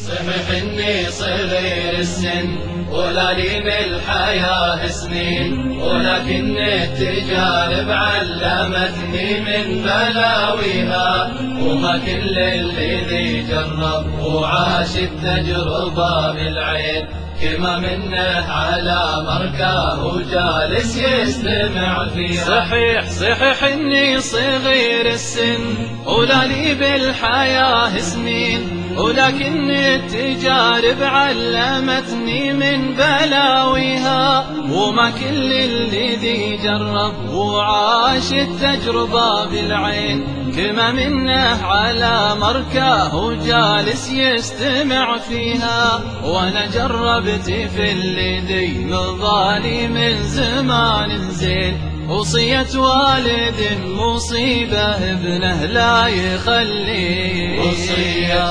صحيح اني صغير السن ولا لي بالحياة سنين، ولكن التجارب علمتني من بلاويها، وما كل الذي جرب وعاش التجربة بالعين، كما منه على مركاه وجالس يستمع فيها. صحيح اني صغير السن ولا لي بالحياة سنين، ولكن التجارب علمتني من بلاويها، وما كل الذي جرب وعاش التجربة بالعين، كما منه على مركاه وجالس يستمع فيها. وانا جربت في الذي مضالي من زمان زين، وصية والد مصيبة ابنه لا يخليها، وصية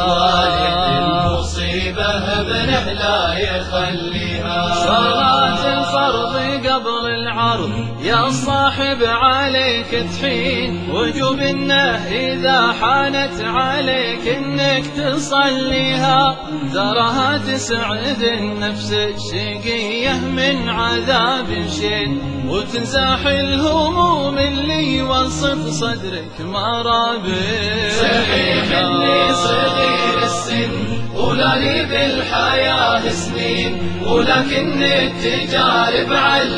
والد مصيبة ابنه لا يخليها. صلاة الفرض قبل العرض يا صاحب عليك تحين، وجوب انه اذا حانت عليك انك تصليها، تراها تسعد النفس الشقية من عذاب شين، وتنزاح الهموم اللي وسط صدرك مرابين. صحيح اني صغير السن ولا لي بالحياة سنين، ولكن التجارب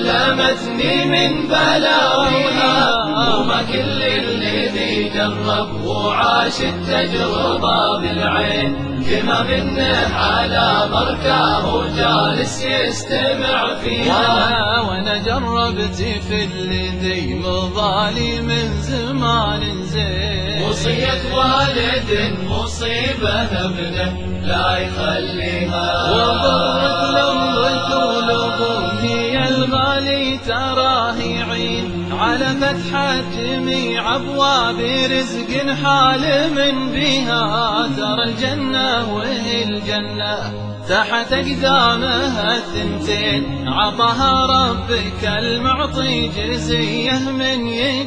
علمتني من بلاويها، وما كل الذي جرب وعاش التجربة بالعين، كما منه على مركاه وجالس يستمع فيها. وانا جربت في الذي مضالي من زمان زين، وصية والد مصيبة ابنه لا يخليها، وضرت لمك ولبوك هي الغالي تراه يعين، على فتحة جميع أبواب رزق حال من بها، ترى الجنة وهي الجنة تحت أقدامها الثنتين، عطاها ربك المعطي جزية من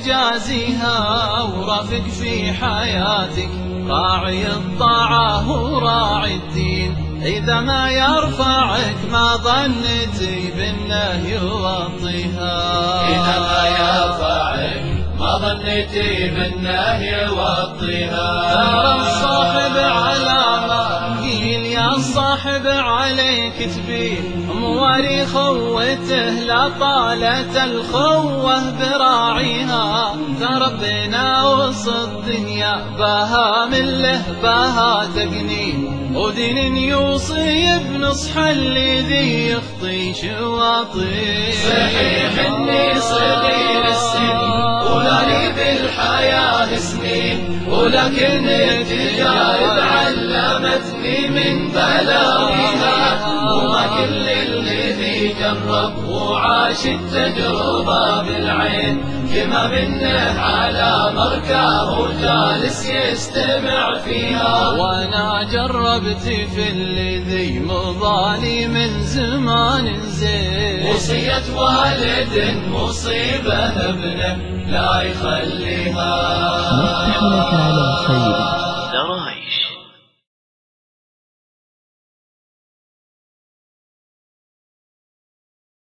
يجازيها، ورافق في حياتك راعي الطاعة وراعي الدين، إذا ما يرفعك ما ظنتي بأنه يوطيها، إذا ما يرفعك ما ظنتي بأنه يوطيها. ترى الصاحب على ما قيل يا صاحب عليك تبيه، مواري خوته لا طالت الخوة براعيها، تربينا وسط الدنيا باها من له باها تقنين، ودين يوصي بنصح الذي يخطي شواطين. صحيح اني صغير السن ولا لي بالحياة سنين، ولكن التجارب علمتني من بلاويها، وما كل الذي جرب وعاش التجربة بالعين، كما منه على مركاه وجالس يستمع فيها. وانا جربت في الذي مضالي من زمان زين، وصية والد مصيبة ابنه لا يخليها. نفتح لك على الخير.